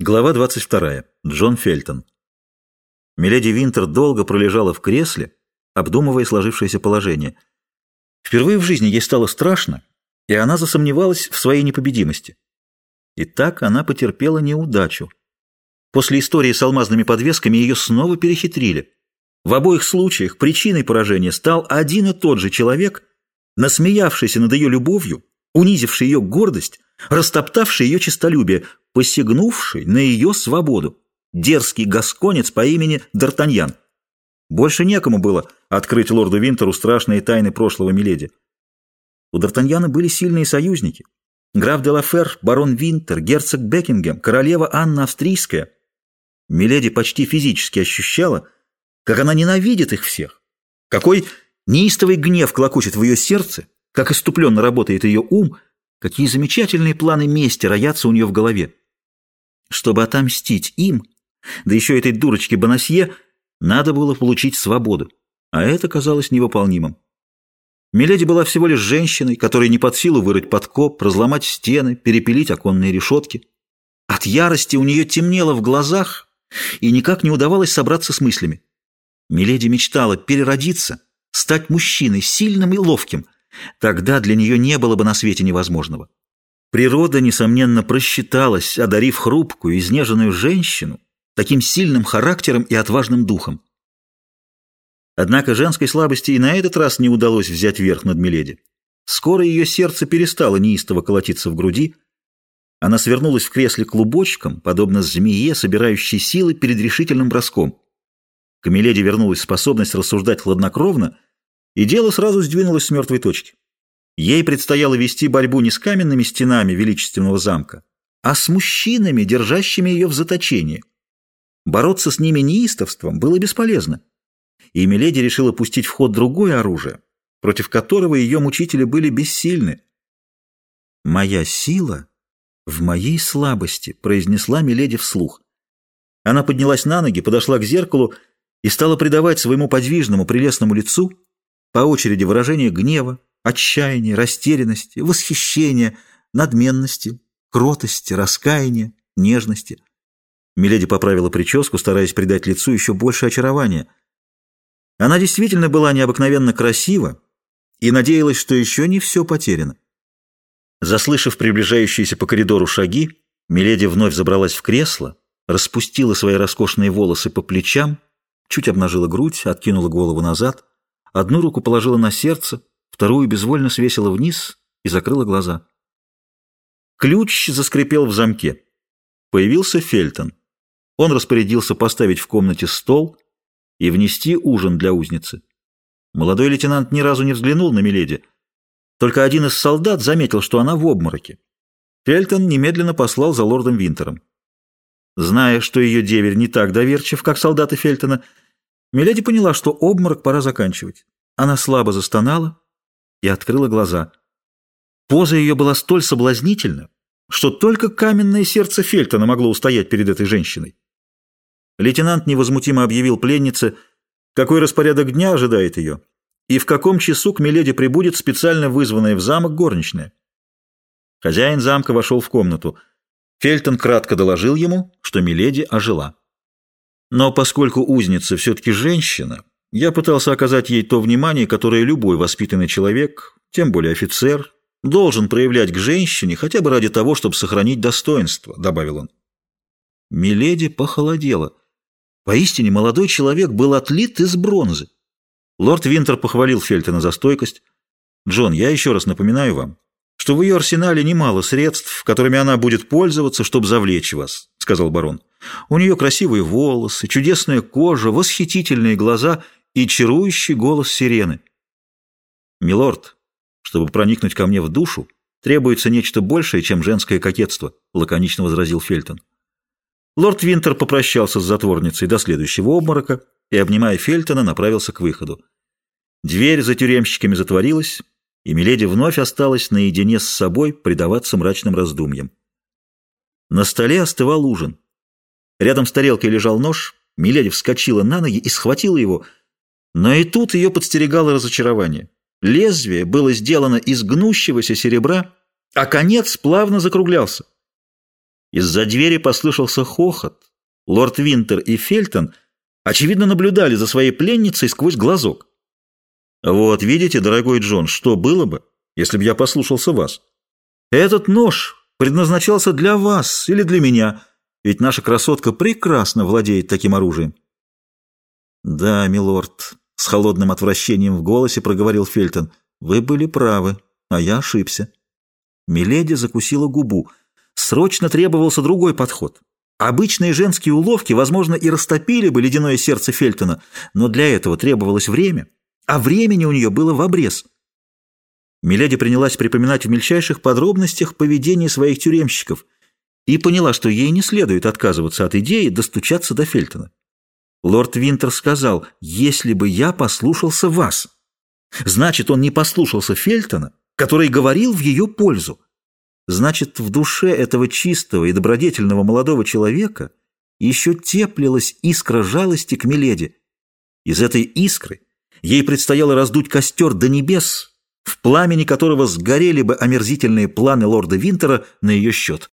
Глава 22. Джон Фельтон. Миледи Винтер долго пролежала в кресле, обдумывая сложившееся положение. Впервые в жизни ей стало страшно, и она засомневалась в своей непобедимости. И так она потерпела неудачу. После истории с алмазными подвесками ее снова перехитрили. В обоих случаях причиной поражения стал один и тот же человек, насмеявшийся над ее любовью, унизивший ее гордость, растоптавший ее честолюбие, посягнувший на ее свободу. Дерзкий гасконец по имени Д'Артаньян. Больше некому было открыть лорду Винтеру страшные тайны прошлого миледи. У Д'Артаньяна были сильные союзники. Граф де ла Фер, барон Винтер, герцог Бекингем, королева Анна Австрийская. Миледи почти физически ощущала, как она ненавидит их всех, какой неистовый гнев клокочет в ее сердце, как иступленно работает ее ум, какие замечательные планы мести роятся у нее в голове. Чтобы отомстить им, да еще этой дурочке Бонасье, надо было получить свободу, а это казалось невыполнимым. Миледи была всего лишь женщиной, которой не под силу вырыть подкоп, разломать стены, перепилить оконные решетки. От ярости у нее темнело в глазах, и никак не удавалось собраться с мыслями. Миледи мечтала переродиться, стать мужчиной, сильным и ловким. Тогда для нее не было бы на свете невозможного. Природа, несомненно, просчиталась, одарив хрупкую, изнеженную женщину таким сильным характером и отважным духом. Однако женской слабости и на этот раз не удалось взять верх над миледи. Скоро ее сердце перестало неистово колотиться в груди. Она свернулась в кресле клубочком, подобно змее, собирающей силы перед решительным броском. К миледи вернулась способность рассуждать хладнокровно, и дело сразу сдвинулось с мертвой точки. Ей предстояло вести борьбу не с каменными стенами величественного замка, а с мужчинами, держащими ее в заточении. Бороться с ними неистовством было бесполезно, и миледи решила пустить в ход другое оружие, против которого ее мучители были бессильны. «Моя сила в моей слабости», — произнесла миледи вслух. Она поднялась на ноги, подошла к зеркалу и стала придавать своему подвижному прелестному лицу по очереди выражение гнева, отчаяния, растерянности, восхищения, надменности, кротости, раскаяния, нежности. Миледи поправила прическу, стараясь придать лицу еще больше очарования. Она действительно была необыкновенно красива и надеялась, что еще не все потеряно. Заслышав приближающиеся по коридору шаги, миледи вновь забралась в кресло, распустила свои роскошные волосы по плечам, чуть обнажила грудь, откинула голову назад, одну руку положила на сердце, вторую безвольно свесила вниз и закрыла глаза. Ключ заскрипел в замке. Появился Фельтон. Он распорядился поставить в комнате стол и внести ужин для узницы. Молодой лейтенант ни разу не взглянул на миледи. Только один из солдат заметил, что она в обмороке. Фельтон немедленно послал за лордом Винтером. Зная, что ее деверь не так доверчив, как солдаты Фельтона, миледи поняла, что обморок пора заканчивать. Она слабо застонала и открыла глаза. Поза ее была столь соблазнительна, что только каменное сердце Фельтона могло устоять перед этой женщиной. Лейтенант невозмутимо объявил пленнице, какой распорядок дня ожидает ее, и в каком часу к миледи прибудет специально вызванная в замок горничная. Хозяин замка вошел в комнату. Фельтон кратко доложил ему, что миледи ожила. Но поскольку узница все-таки женщина, я пытался оказать ей то внимание, которое любой воспитанный человек, тем более офицер, должен проявлять к женщине хотя бы ради того, чтобы сохранить достоинство, добавил он. Миледи похолодела. Поистине молодой человек был отлит из бронзы. Лорд Винтер похвалил Фельтона за стойкость. «Джон, я еще раз напоминаю вам, что в ее арсенале немало средств, которыми она будет пользоваться, чтобы завлечь вас», — сказал барон. «У нее красивые волосы, чудесная кожа, восхитительные глаза и чарующий голос сирены». «Милорд, чтобы проникнуть ко мне в душу, требуется нечто большее, чем женское кокетство», — лаконично возразил Фельтон. Лорд Винтер попрощался с затворницей до следующего обморока и, обнимая Фельтона, направился к выходу. Дверь за тюремщиками затворилась, и миледи вновь осталась наедине с собой предаваться мрачным раздумьям. На столе остывал ужин. Рядом с тарелкой лежал нож, миледи вскочила на ноги и схватила его, но и тут ее подстерегало разочарование. Лезвие было сделано из гнущегося серебра, а конец плавно закруглялся. Из-за двери послышался хохот. Лорд Винтер и Фельтон, очевидно, наблюдали за своей пленницей сквозь глазок. «Вот, видите, дорогой Джон, что было бы, если бы я послушался вас? Этот нож предназначался для вас или для меня, ведь наша красотка прекрасно владеет таким оружием». «Да, милорд», — с холодным отвращением в голосе проговорил Фельтон, — «вы были правы, а я ошибся». Миледи закусила губу. Срочно требовался другой подход. Обычные женские уловки, возможно, и растопили бы ледяное сердце Фельтона, но для этого требовалось время, а времени у нее было в обрез. Миледи принялась припоминать в мельчайших подробностях поведение своих тюремщиков и поняла, что ей не следует отказываться от идеи достучаться до Фельтона. Лорд Винтер сказал: «Если бы я послушался вас». Значит, он не послушался Фельтона, который говорил в ее пользу. Значит, в душе этого чистого и добродетельного молодого человека еще теплилась искра жалости к миледи. Из этой искры ей предстояло раздуть костер до небес, в пламени которого сгорели бы омерзительные планы лорда Винтера на ее счет.